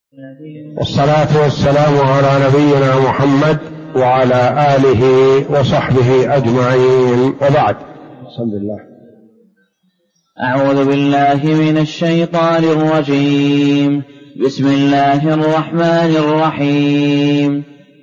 والصلاة والسلام على نبينا محمد وعلى آله وصحبه أجمعين، وبعد. بسم الله. أعوذ بالله من الشيطان الرجيم. بسم الله الرحمن الرحيم.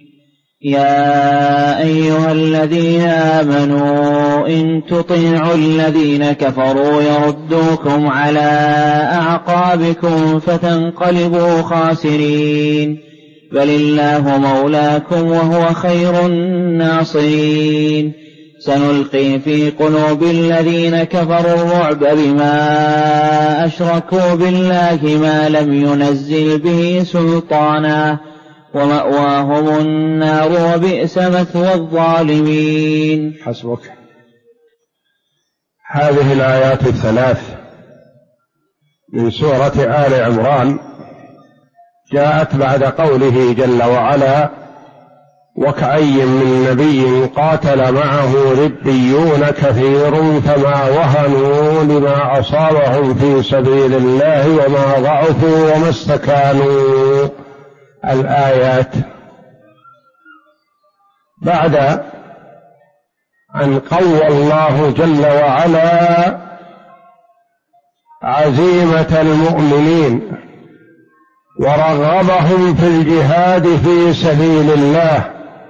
يا أيها الذين آمنوا إن تطيعوا الذين كفروا يردوكم على أعقابكم فتنقلبوا خاسرين، بل الله مولاكم وهو خير الناصرين. سنلقي في قلوب الذين كفروا الرعب بما أشركوا بالله ما لم ينزل به سلطانا، ومأواهم النار وبئس مثوى الظالمين. حسبك. هذه الآيات الثلاث من سورة آل عمران جاءت بعد قوله جل وعلا: وكأي من نبي قاتل معه ربيون كثير فما وهنوا لما أصابهم في سبيل الله وما ضعفوا وما استكانوا. الآيات بعد أن قوى الله جل وعلا عزيمة المؤمنين ورغبهم في الجهاد في سبيل الله،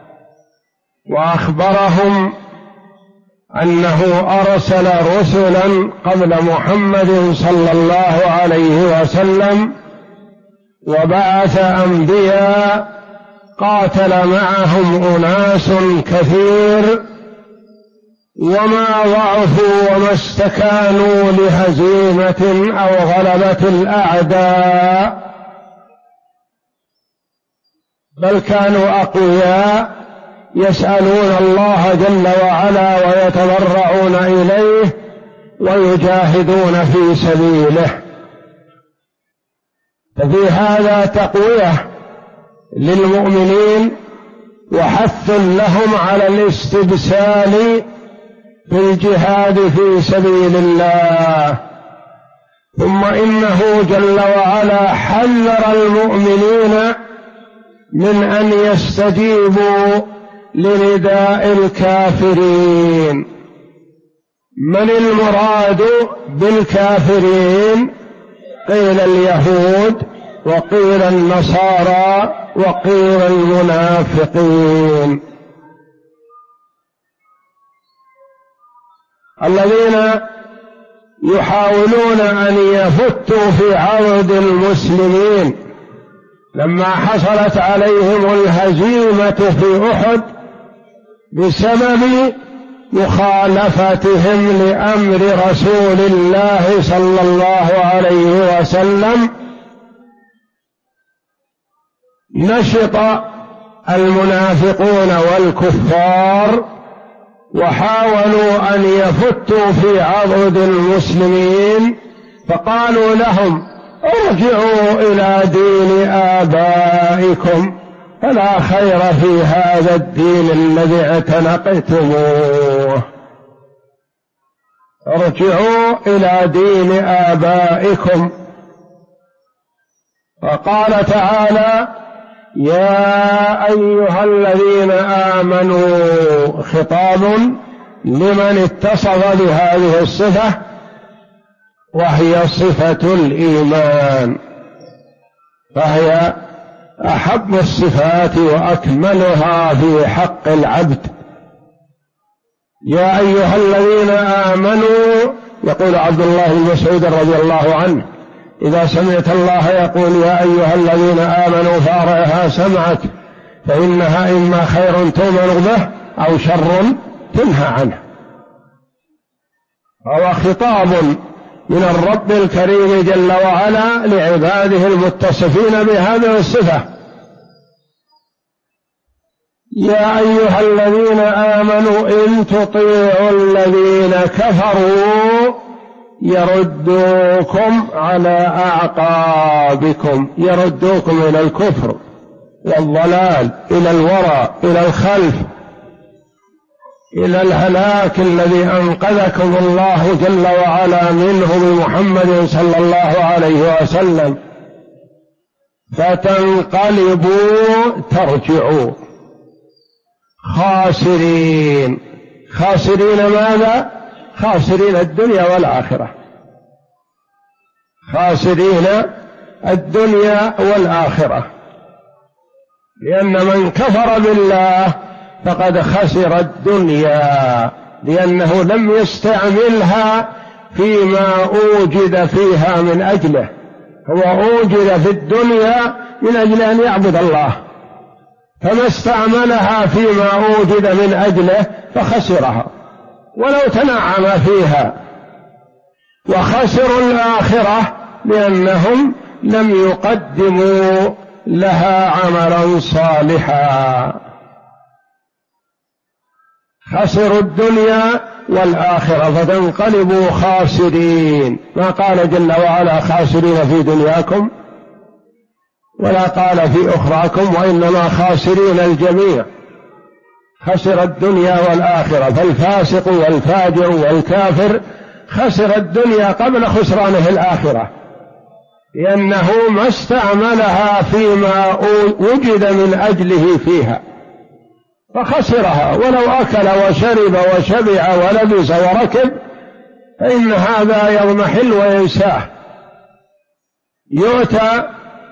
وأخبرهم أنه أرسل رسلا قبل محمد صلى الله عليه وسلم، وبعث أنبياء قاتل معهم أناس كثير وما ضعفوا وما استكانوا لهزيمة أو غلبة الأعداء، بل كانوا أقوياء يسألون الله جل وعلا ويتضرعون إليه ويجاهدون في سبيله. ففي هذا تقوية للمؤمنين وحث لهم على الاستبسال في الجهاد في سبيل الله. ثم إنه جل وعلا حذر المؤمنين من أن يستجيبوا لنداء الكافرين. من المراد بالكافرين؟ قيل اليهود، وقيل النصارى، وقيل المنافقين، الذين يحاولون أن يفتوا في عرض المسلمين لما حصلت عليهم الهزيمة في أحد بسبب مخالفتهم لأمر رسول الله صلى الله عليه وسلم. نشط المنافقون والكفار وحاولوا أن يفتوا في عضد المسلمين، فقالوا لهم: ارجعوا إلى دين آبائكم، فلا خير في هذا الدين الذي اعتنقتموه. ارجعوا إلى دين آبائكم. وقال تعالى: يا أيها الذين آمنوا، خطاب لمن اتصف بهذه الصفة، وهي صفة الإيمان، فهي أحب الصفات وأكملها في حق العبد. يا أيها الذين آمنوا، يقول عبد الله بن مسعود رضي الله عنه: إذا سمعت الله يقول يا أيها الذين آمنوا فأرعها سمعك، فإنها إما خير تؤمن به أو شر تنهى عنه. هو خطاب من الرب الكريم جل وعلا لعباده المتصفين بهذه الصفة. يا أيها الذين آمنوا إن تطيعوا الذين كفروا يردوكم على أعقابكم، يردوكم إلى الكفر والضلال، إلى الوراء، إلى الخلف، إلى الهلاك الذي أنقذكم الله جل وعلا منه بمحمد صلى الله عليه وسلم. فتنقلبوا ترجعوا خاسرين. خاسرين ماذا؟ خاسرين الدنيا والآخرة، خاسرين الدنيا والآخرة، لأن من كفر بالله فقد خسر الدنيا، لأنه لم يستعملها فيما أوجد فيها من أجله، هو أوجد في الدنيا من أجل أن يعبد الله، فما استعملها فيما أوجد من أجله فخسرها ولو تنعم فيها. وخسروا الآخرة لأنهم لم يقدموا لها عملا صالحا. خسروا الدنيا والآخرة فتنقلبوا خاسرين. ما قال جل وعلا خاسرين في دنياكم ولا قال في أخراكم، وإنما خاسرين الجميع. خسر الدنيا والآخرة، فالفاسق والفاجر والكافر خسر الدنيا قبل خسرانه الآخرة، لأنه ما استعملها فيما وجد من أجله فيها فخسرها. ولو أكل وشرب وشبع ولبس وركب فإن هذا يضمحل وينساه. يؤتى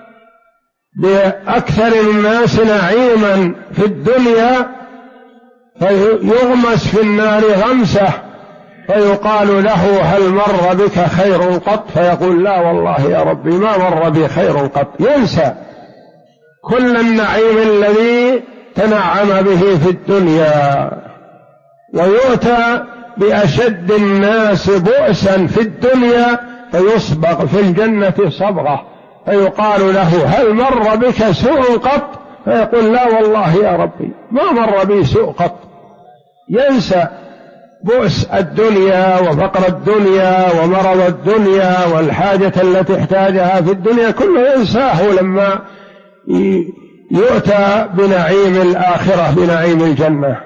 بأكثر الناس نعيما في الدنيا فيغمس في النار غمسة فيقال له هل مر بك خير قط؟ فيقول لا والله يا ربي ما مر بي خير قط. ينسى كل النعيم الذي تنعم به في الدنيا. ويؤتى بأشد الناس بؤسا في الدنيا فيصبغ في الجنة صبغة فيقال له هل مر بك سوء قط؟ فيقول لا والله يا ربي ما مر بي سوء قط. ينسى بؤس الدنيا وفقر الدنيا ومرض الدنيا والحاجة التي احتاجها في الدنيا، كله ينساه لما يؤتى بنعيم الآخرة بنعيم الجنة.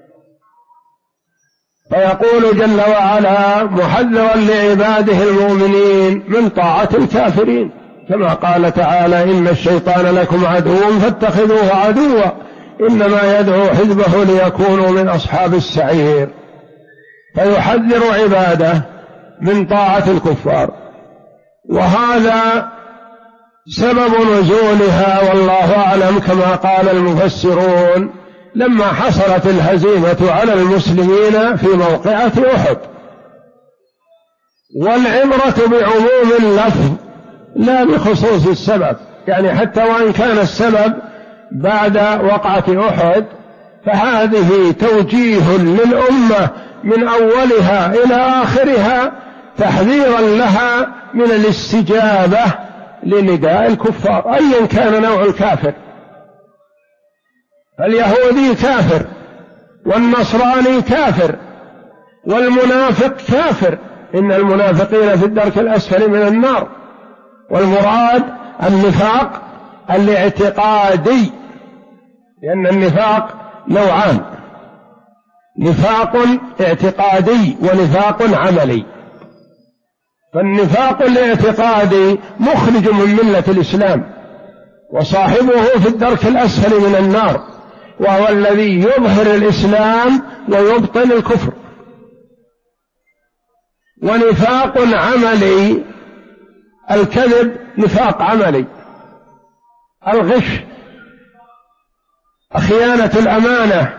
فيقول جل وعلا محذرا لعباده المؤمنين من طاعة الكافرين، كما قال تعالى إن الشيطان لكم عدو فاتخذوه عدوا إنما يدعو حزبه ليكونوا من أصحاب السعير. فيحذر عباده من طاعة الكفار، وهذا سبب نزولها والله أعلم كما قال المفسرون لما حصلت الهزيمة على المسلمين في موقعة أحد. والعبرة بعموم اللفظ لا بخصوص السبب، يعني حتى وإن كان السبب بعد وقعة أحد فهذه توجيه للأمة من أولها إلى آخرها تحذيرا لها من الاستجابة لنداء الكفار أيا كان نوع الكافر. اليهودي كافر والنصراني كافر والمنافق كافر، إن المنافقين في الدرك الأسفل من النار. والمراد النفاق الاعتقادي، لأن النفاق نوعان، نفاق اعتقادي ونفاق عملي. فالنفاق الاعتقادي مخرج من ملة الإسلام وصاحبه في الدرك الأسفل من النار، وهو الذي يظهر الإسلام ويبطن الكفر. ونفاق عملي الكذب نفاق عملي، الغش، خيانة الأمانة.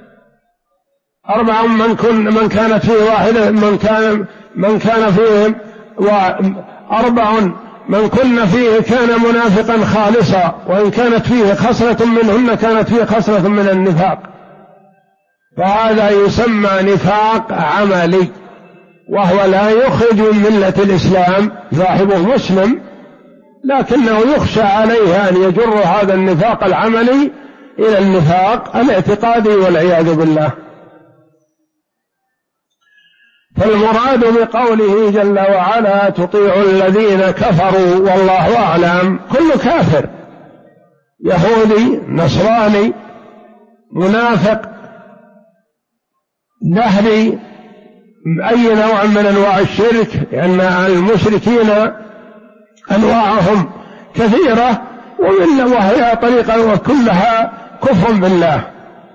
4 من كانت فيه واحدة من كان فيه 4 من كن فيه كان منافقا خالصا، وإن كانت فيه خصلة منهن كانت فيه خصلة من النفاق. فهذا يسمى نفاق عملي، وهو لا يخرج من ملة الإسلام، صاحبه مسلم لكنه يخشى عليه أن يجر هذا النفاق العملي إلى النفاق الاعتقادي والعياذ بالله. فالمراد بقوله جل وعلا تطيع الذين كفروا والله أعلم كل كافر، يهودي نصراني منافق دهري، أي نوع من أنواع الشرك، لأن المشركين أنواعهم كثيرة وهي طريقة وكلها كفر بالله.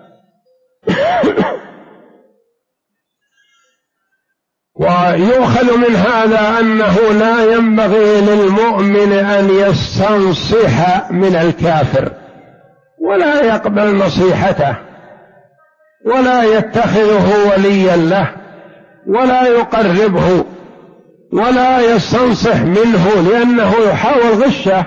ويؤخذ من هذا أنه لا ينبغي للمؤمن أن يستنصح من الكافر ولا يقبل نصيحته ولا يتخذه وليا له ولا يقربه ولا يستنصح منه، لأنه يحاول غشه.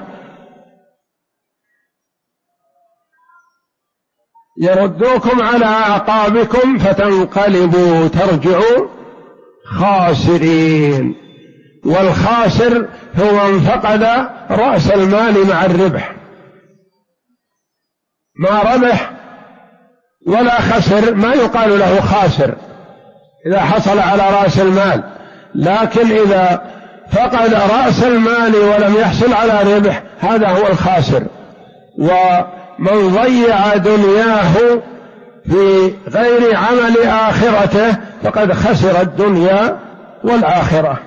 يردوكم على أعقابكم فتنقلبوا ترجعوا خاسرين. والخاسر هو من فقد رأس المال مع الربح، ما ربح ولا خسر ما يقال له خاسر إذا حصل على رأس المال، لكن إذا فقد رأس المال ولم يحصل على ربح هذا هو الخاسر. ومن ضيع دنياه في غير عمل آخرته فقد خسر الدنيا والآخرة.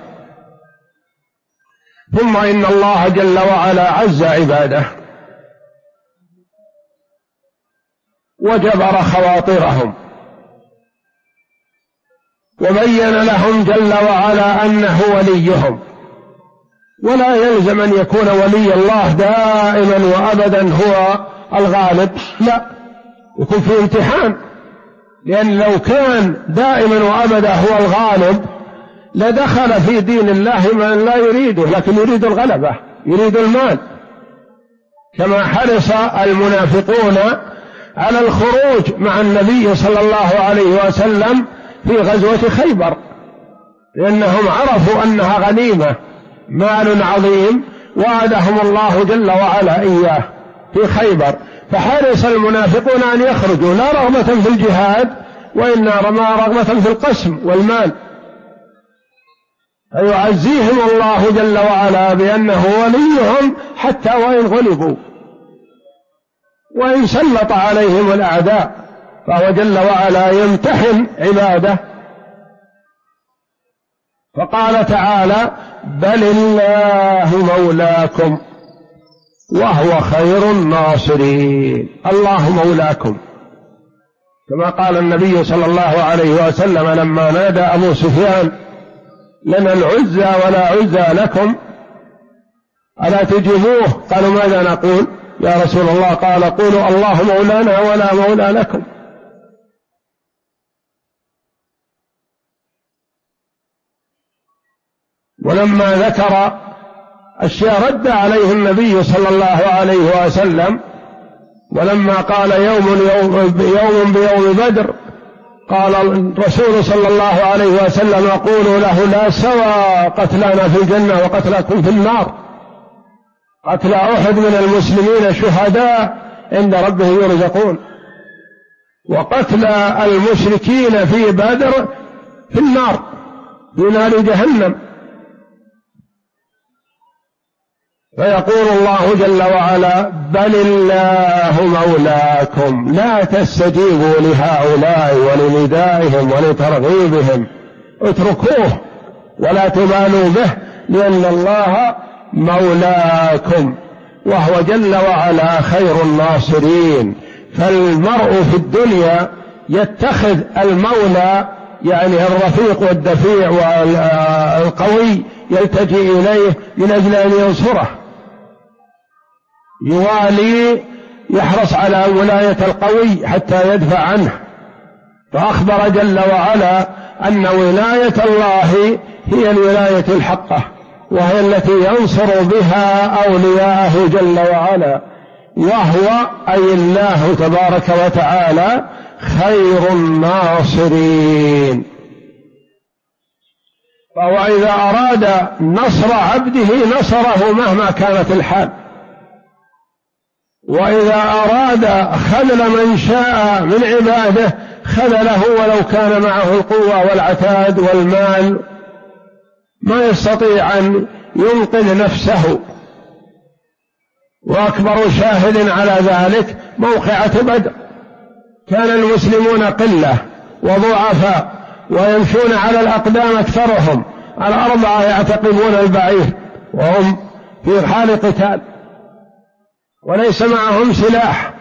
ثم إن الله جل وعلا عز عباده وجبر خواطرهم وبين لهم جل وعلا أنه وليهم، ولا يلزم أن يكون ولي الله دائما وأبدا هو الغالب، لا، يكون في امتحان، لأن لو كان دائما وأبدا هو الغالب لدخل في دين الله من لا يريده، لكن يريد الغلبة، يريد المال، كما حرص المنافقون على الخروج مع النبي صلى الله عليه وسلم في غزوة خيبر، لأنهم عرفوا أنها غنيمة، مال عظيم وعدهم الله جل وعلا إياه في خيبر، فحرص المنافقون أن يخرجوا لا رغبة في الجهاد وإنما رغبة في القسم والمال، فيعزيهم الله جل وعلا بأنه وليهم حتى وإن غلبوا وإن سلط عليهم الأعداء، فهو جل وعلا يمتحن عباده. فقال تعالى: بل الله مولاكم وهو خير الناصرين. الله مولاكم، كما قال النبي صلى الله عليه وسلم لما نادى أبو سفيان: لنا العزى ولا عزى لكم ألا تجيبوه؟ قالوا: ماذا نقول يا رسول الله؟ قال: قولوا الله مولانا ولا مولى لكم. ولما ذكر أشياء رد عليه النبي صلى الله عليه وسلم، ولما قال يوم بيوم بدر، قال الرسول صلى الله عليه وسلم: قولوا له لا سوى قتلانا في الجنة وقتلكم في النار، قتل أحد من المسلمين شهداء عند ربه يرزقون، وقتل المشركين في بدر في النار، في نار جهنم. فيقول الله جل وعلا: بل الله مولاكم، لا تستجيبوا لهؤلاء ولندائهم ولترغيبهم، اتركوه ولا تبالوا به، لأن الله مولاكم وهو جل وعلا خير الناصرين. فالمرء في الدنيا يتخذ المولى يعني الرفيق والدفيع والقوي يلتجئ إليه من أجل أن ينصره، يوالي، يحرص على ولاية القوي حتى يدفع عنه. فأخبر جل وعلا أن ولاية الله هي الولاية الحقة، وهي التي ينصر بها أولياءه جل وعلا، وهو أي الله تبارك وتعالى خير الناصرين. فهو إذا أراد نصر عبده نصره مهما كانت الحال، وإذا أراد خذل من شاء من عباده خذله ولو كان معه القوة والعتاد والمال، ما يستطيع أن ينقذ نفسه. وأكبر شاهد على ذلك موقعة بدر، كان المسلمون قلة وضعفاء ويمشون على الأقدام أكثرهم، الأربعة يعتقبون البعير وهم في حال قتال، وليس معهم سلاح،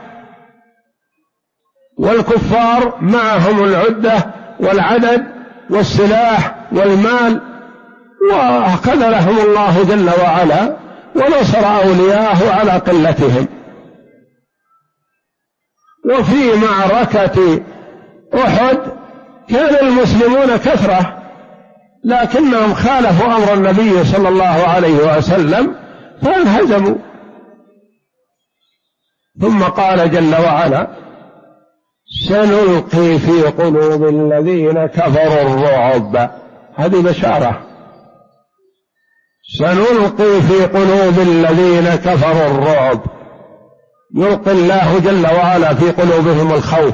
والكفار معهم العدة والعدد والسلاح والمال، وخذلهم الله جل وعلا ونصر أولياءه على قلتهم. وفي معركة أحد كان المسلمون كثرة، لكنهم خالفوا أمر النبي صلى الله عليه وسلم فانهزموا. ثم قال جل وعلا: سنلقي في قلوب الذين كفروا الرعب. هذه بشارة، سنلقي في قلوب الذين كفروا الرعب، يلقي الله جل وعلا في قلوبهم الخوف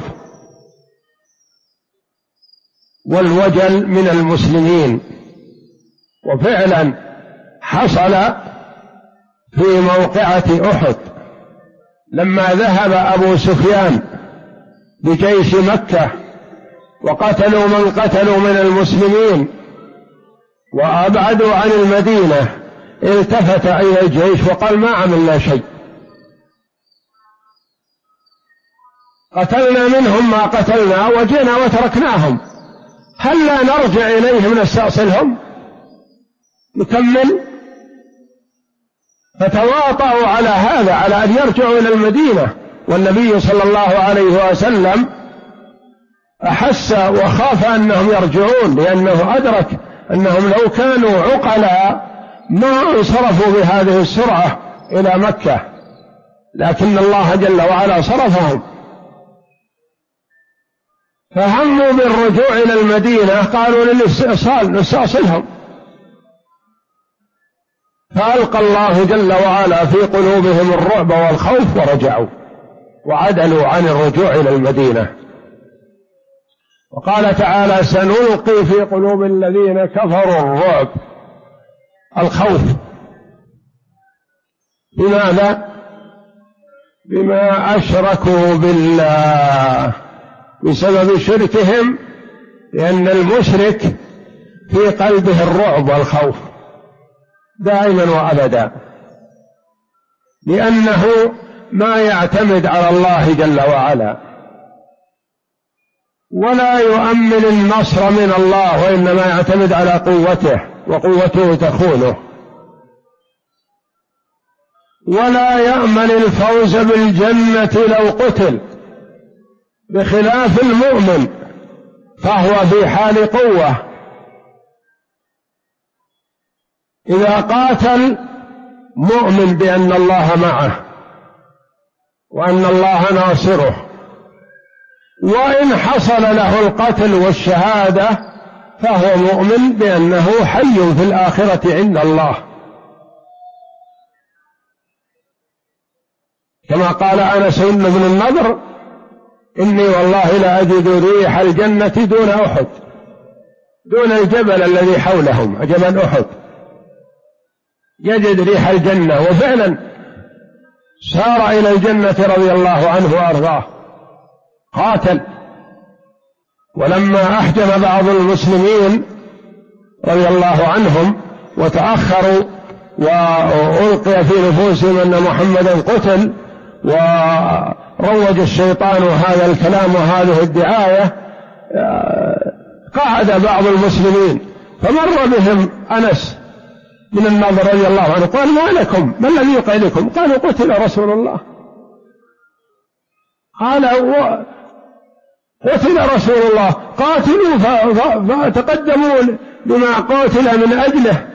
والوجل من المسلمين. وفعلا حصل في موقعة أحد لما ذهب أبو سفيان بجيش مكة وقتلوا من قتلوا من المسلمين وأبعدوا عن المدينة، التفت إلى الجيش وقال: ما عملنا شيء، قتلنا منهم ما قتلنا وجينا وتركناهم، هل لا نرجع إليهم نستأصلهم نكمل؟ فتواطؤوا على هذا، على أن يرجعوا إلى المدينة. والنبي صلى الله عليه وسلم أحس وخاف أنهم يرجعون، لأنه أدرك أنهم لو كانوا عقلاء ما انصرفوا بهذه السرعة إلى مكة، لكن الله جل وعلا صرفهم، فهموا بالرجوع إلى المدينة، قالوا للاستئصال نستأصلهم، فألقى الله جل وعلا في قلوبهم الرعب والخوف ورجعوا وعدلوا عن الرجوع إلى المدينة. وقال تعالى: سنلقي في قلوب الذين كفروا الرعب، الخوف. لماذا؟ بما أشركوا بالله، بسبب شركهم، لأن المشرك في قلبه الرعب والخوف دائما وأبدا، لأنه ما يعتمد على الله جل وعلا ولا يؤمن النصر من الله، وإنما يعتمد على قوته، وقوته تخونه، ولا يأمن الفوز بالجنة لو قتل، بخلاف المؤمن فهو في حال قوة، إذا قاتل مؤمن بأن الله معه وأن الله ناصره، وإن حصل له القتل والشهادة فهو مؤمن بأنه حي في الآخرة عند الله، كما قال أنس بن النضر: إني والله لا أجد ريح الجنة دون أحد، دون الجبل الذي حولهم جبل أحد، يجد ريح الجنة. وفعلا سار إلى الجنة رضي الله عنه وأرضاه، قاتل. ولما أحجم بعض المسلمين رضي الله عنهم وتأخروا وألقي في نفوسهم أن محمدا قتل، وروج الشيطان هذا الكلام وهذه الدعاية، قعد بعض المسلمين، فمر بهم أنس بن النضر رضي الله عنه، قال: ما لكم؟ ما الذي يقعدكم؟ قالوا: قتل رسول الله. قال: قتل رسول الله، قاتلوا فتقدموا بما قاتل من أجله،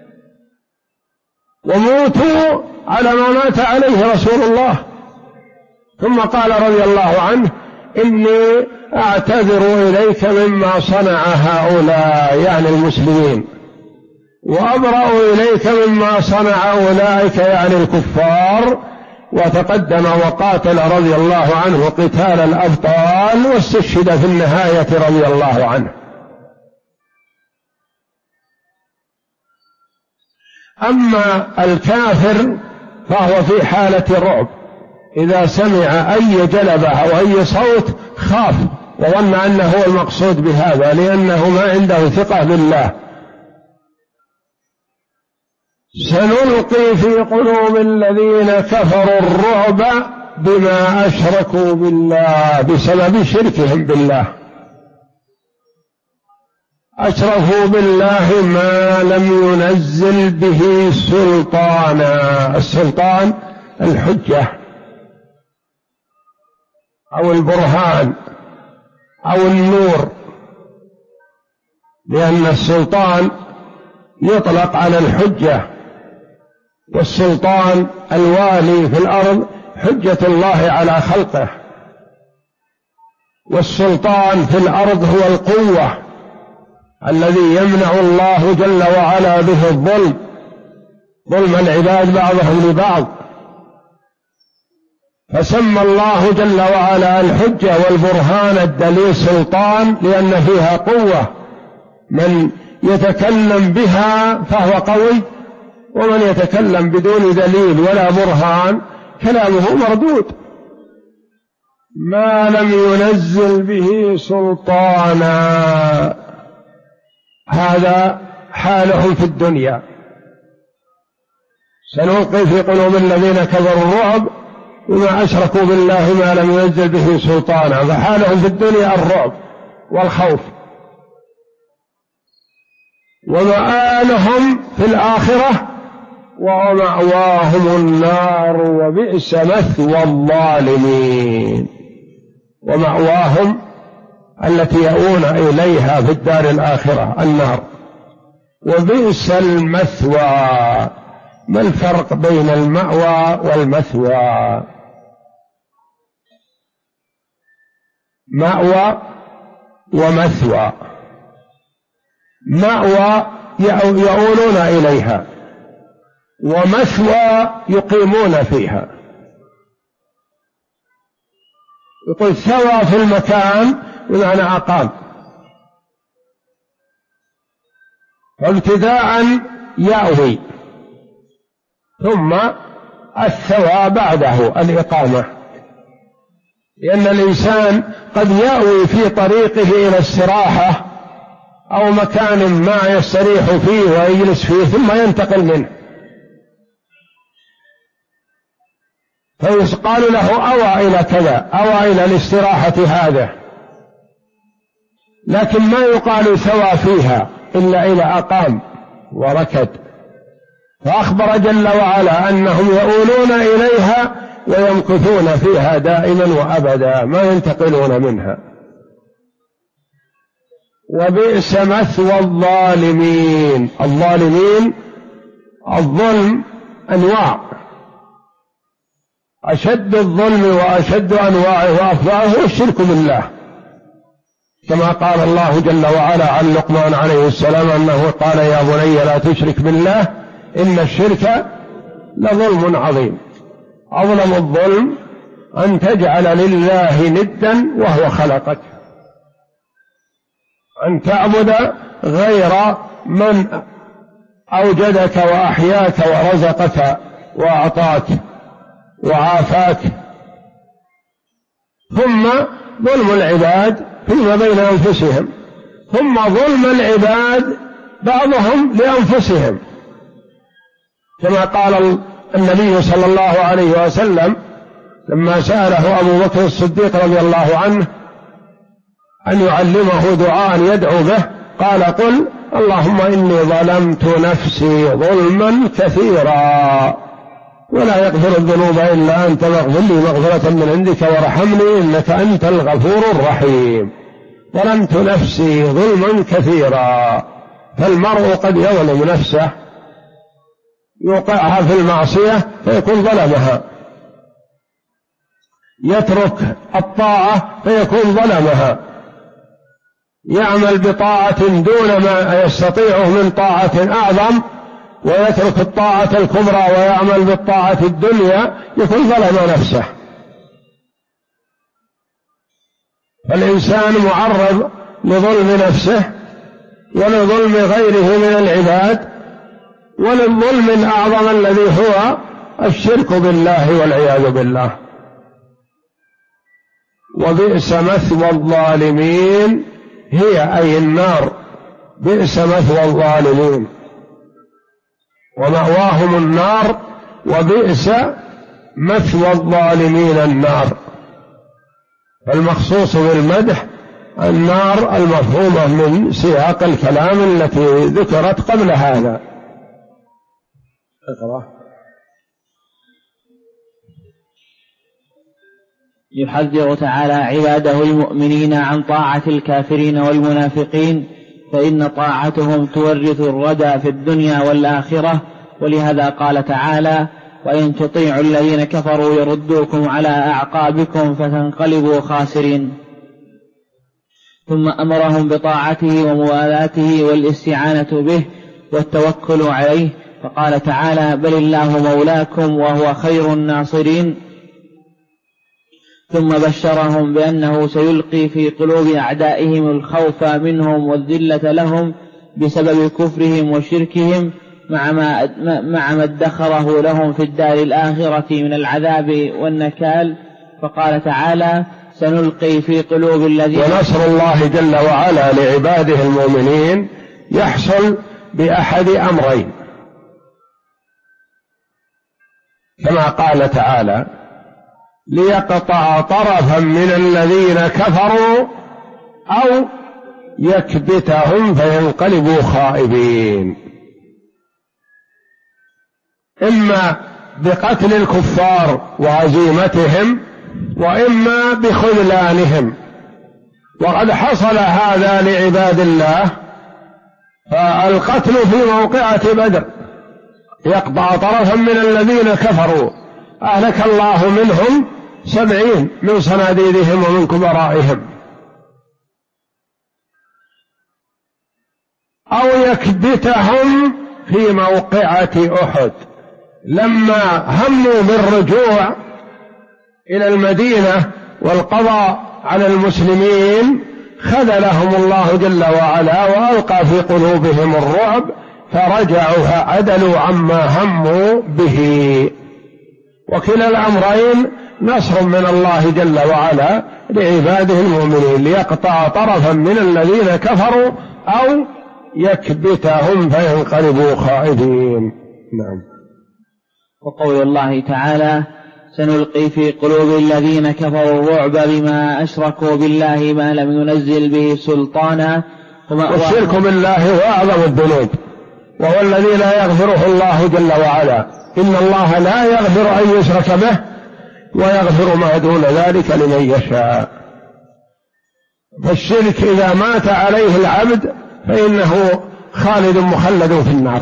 وموتوا على ما مات عليه رسول الله. ثم قال رضي الله عنه: إني أعتذر إليك مما صنع هؤلاء، يعني المسلمين، وأبرأ إليك مما صنع أولئك، يعني الكفار. وتقدم وقاتل رضي الله عنه قتال الأبطال، واستشهد في النهاية رضي الله عنه. أما الكافر فهو في حالة رعب، إذا سمع أي جلبة أو أي صوت خاف وظن أنه هو المقصود بهذا، لأنه ما عنده ثقة بالله. سنلقي في قلوب الذين كفروا الرعب بما أشركوا بالله، بسبب شركهم بالله، أشركوا بالله ما لم ينزل به سلطانا. السلطان الحجة أو البرهان أو النور، لأن السلطان يطلق على الحجة، والسلطان الوالي في الأرض حجة الله على خلقه، والسلطان في الأرض هو القوة الذي يمنع الله جل وعلا به الظلم، ظلم العباد بعضهم لبعض. فسمى الله جل وعلا الحجة والبرهان الدليل سلطان، لأن فيها قوة، من يتكلم بها فهو قوي، ومن يتكلم بدون دليل ولا برهان كلامه مردود. ما لم ينزل به سلطانا، هذا حالهم في الدنيا. سنلقي في قلوب الذين كفروا الرعب بما أشركوا بالله ما لم ينزل به سلطانا، فحالهم في الدنيا الرعب والخوف، ومآلهم في الآخرة ومأواهم النار وبئس مثوى الظالمين. ومأواهم التي يؤون إليها في الدار الآخرة النار، وبئس المثوى. ما الفرق بين المأوى والمثوى؟ مأوى ومثوى. مأوى يؤولون إليها، ومثوى يقيمون فيها. يقول ثوى في المكان بمعنى أقام، فابتداء يأوي، ثم الثوى بعده الإقامة، لأن الإنسان قد يأوي في طريقه إلى الاستراحة أو مكان ما يستريح فيه ويجلس فيه ثم ينتقل منه، فيقال له أوى إلى كذا، أوى إلى الاستراحة هذا، لكن ما يقال ثوى فيها إلا إلى أقام وركد. فأخبر جل وعلا أنهم يؤولون إليها ويمكثون فيها دائما وأبدا، ما ينتقلون منها. وبئس مثوى الظالمين. الظالمين الظلم أنواع، أشد الظلم وأشد أنواعه وأفضله هو الشرك بالله، كما قال الله جل وعلا عن لقمان عليه السلام أنه قال يا بني لا تشرك بالله إن الشرك لظلم عظيم. أظلم الظلم أن تجعل لله ندا وهو خلقك، أن تعبد غير من أوجدك وأحياك ورزقك وأعطاك وعافاك. ثم ظلم العباد فيما بين أنفسهم، ثم ظلم العباد بعضهم لأنفسهم، كما قال النبي صلى الله عليه وسلم لما سأله أبو بكر الصديق رضي الله عنه أن يعلمه دعاء يدعو به، قال قل اللهم إني ظلمت نفسي ظلما كثيرا ولا يغفر الذنوب إلا أنت فاغفر لي مغفرة من عندك وارحمني إنك أنت الغفور الرحيم. ظلمت نفسي ظلما كثيرا. فالمرء قد يظلم نفسه، يوقعها في المعصية فيكون ظلمها، يترك الطاعة فيكون ظلمها، يعمل بطاعة دون ما يستطيعه من طاعة أعظم ويترك الطاعة الكبرى ويعمل بالطاعة الدنيا، يكون ظلم نفسه. فالإنسان معرض لظلم نفسه ولظلم غيره من العباد وللظلم الأعظم الذي هو الشرك بالله والعياذ بالله. وبئس مثوى الظالمين، هي أي النار، بئس مثوى الظالمين. ومأواهم النار وبئس مثوى الظالمين النار. فالمخصوص بالمدح النار المفهومة من سياق الكلام التي ذكرت قبل هذا. اقرأ. يحذر تعالى عباده المؤمنين عن طاعة الكافرين والمنافقين، فإن طاعتهم تورث الردى في الدنيا والآخرة، ولهذا قال تعالى: وإن تطيعوا الذين كفروا يردوكم على أعقابكم فتنقلبوا خاسرين. ثم أمرهم بطاعته وموالاته والاستعانة به والتوكل عليه، فقال تعالى: بل الله مولاكم وهو خير الناصرين. ثم بشرهم بأنه سيلقي في قلوب أعدائهم الخوف منهم والذلة لهم بسبب كفرهم وشركهم، مع ما ادخره لهم في الدار الآخرة من العذاب والنكال. فقال تعالى: سنلقي في قلوب الذين. ونصر الله جل وعلا لعباده المؤمنين يحصل بأحد أمرين، كما قال تعالى: ليقطع طرفا من الذين كفروا أو يكبتهم فينقلبوا خائبين. إما بقتل الكفار وعزيمتهم، وإما بخذلانهم. وقد حصل هذا لعباد الله، فالقتل في موقعة بدر يقطع طرفا من الذين كفروا أهلك الله منهم 70 من صناديدهم ومن كبرائهم، أو يكبتهم في موقعة أحد لما هموا بالرجوع إلى المدينة والقضاء على المسلمين، خذلهم الله جل وعلا وألقى في قلوبهم الرعب، فرجعوا عدلوا عما هموا به. وكلا الأمرين نصر من الله جل وعلا لعباده المؤمنين، ليقطع طرفا من الذين كفروا أو يكبتهم فينقلبوا خائبين. نعم. وقول الله تعالى: سنلقي في قلوب الذين كفروا الرعب بما أشركوا بالله ما لم ينزل به سلطانا. والشرك بالله هو أعظم الذنوب، وهو الذي لا يغفره الله جل وعلا. إن الله لا يغفر أن يشرك به ويغفر ما دون ذلك لمن يشاء. فالشرك إذا مات عليه العبد فإنه خالد مخلد في النار.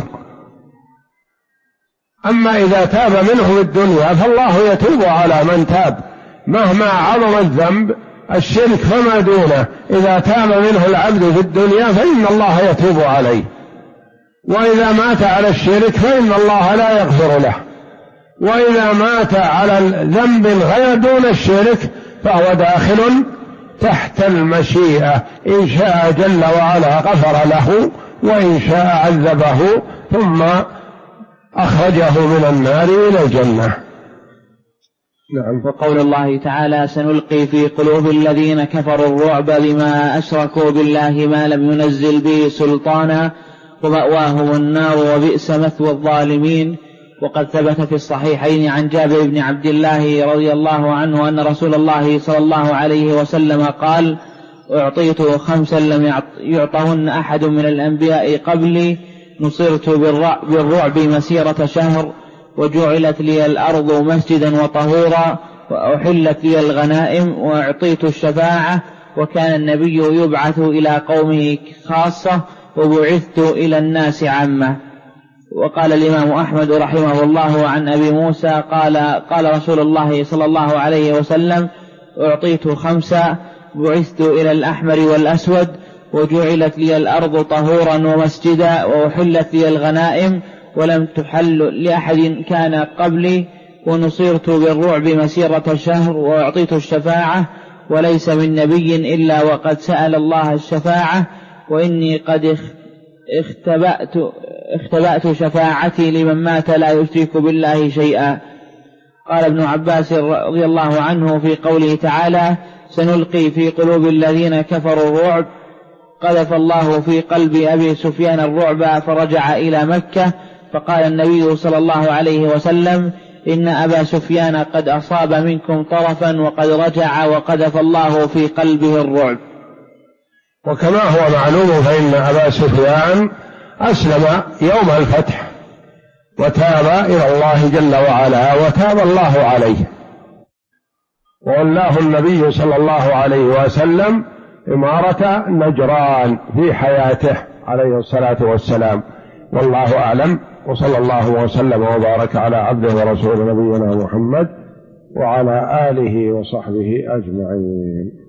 أما إذا تاب منه في الدنيا فالله يتوب على من تاب مهما عظم الذنب. الشرك فما دونه إذا تاب منه العبد في الدنيا فإن الله يتوب عليه، وإذا مات على الشرك فإن الله لا يغفر له. وإذا مات على الذنب غير دون الشرك فهو داخل تحت المشيئة، إن شاء جل وعلا غفر له، وإن شاء عذبه ثم أخرجه من النار إلى الجنة. نعم. وقول الله تعالى: سنلقي في قلوب الذين كفروا الرعب بما أشركوا بالله ما لم ينزل به سلطانا ومأواهم النار وبئس مثوى الظالمين. وقد ثبت في الصحيحين عن جابر بن عبد الله رضي الله عنه أن رسول الله صلى الله عليه وسلم قال: أعطيت 5 لم يعطهن أحد من الأنبياء قبلي، نصرت بالرعب مسيرة شهر، وجعلت لي الأرض مسجدا وطهورا، وأحلت لي الغنائم، وأعطيت الشفاعة، وكان النبي يبعث إلى قومه خاصة، وبعثت إلى الناس عامة. وقال الإمام أحمد رحمه الله عن أبي موسى قال رسول الله صلى الله عليه وسلم: أعطيت 5، بعثت إلى الأحمر والأسود، وجعلت لي الأرض طهورا ومسجدا، وأحلت لي الغنائم ولم تحل لأحد كان قبلي، ونصرت بالرعب مسيرة شهر، وأعطيت الشفاعة، وليس من نبي إلا وقد سأل الله الشفاعة، وإني قد اختبأت شفاعتي لمن مات لا يشرك بالله شيئا. قال ابن عباس رضي الله عنه في قوله تعالى: سنلقي في قلوب الذين كفروا الرعب، قذف الله في قلب أبي سفيان الرعب فرجع إلى مكة، فقال النبي صلى الله عليه وسلم: إن أبا سفيان قد أصاب منكم طرفا وقد رجع وقذف الله في قلبه الرعب. وكما هو معلوم فإن أبا سفيان أسلم يوم الفتح وتاب إلى الله جل وعلا وتاب الله عليه، وولاه النبي صلى الله عليه وسلم إمارة نجران في حياته عليه الصلاة والسلام. والله أعلم، وصلى الله وسلم وبارك على عبده ورسوله نبينا محمد وعلى آله وصحبه أجمعين.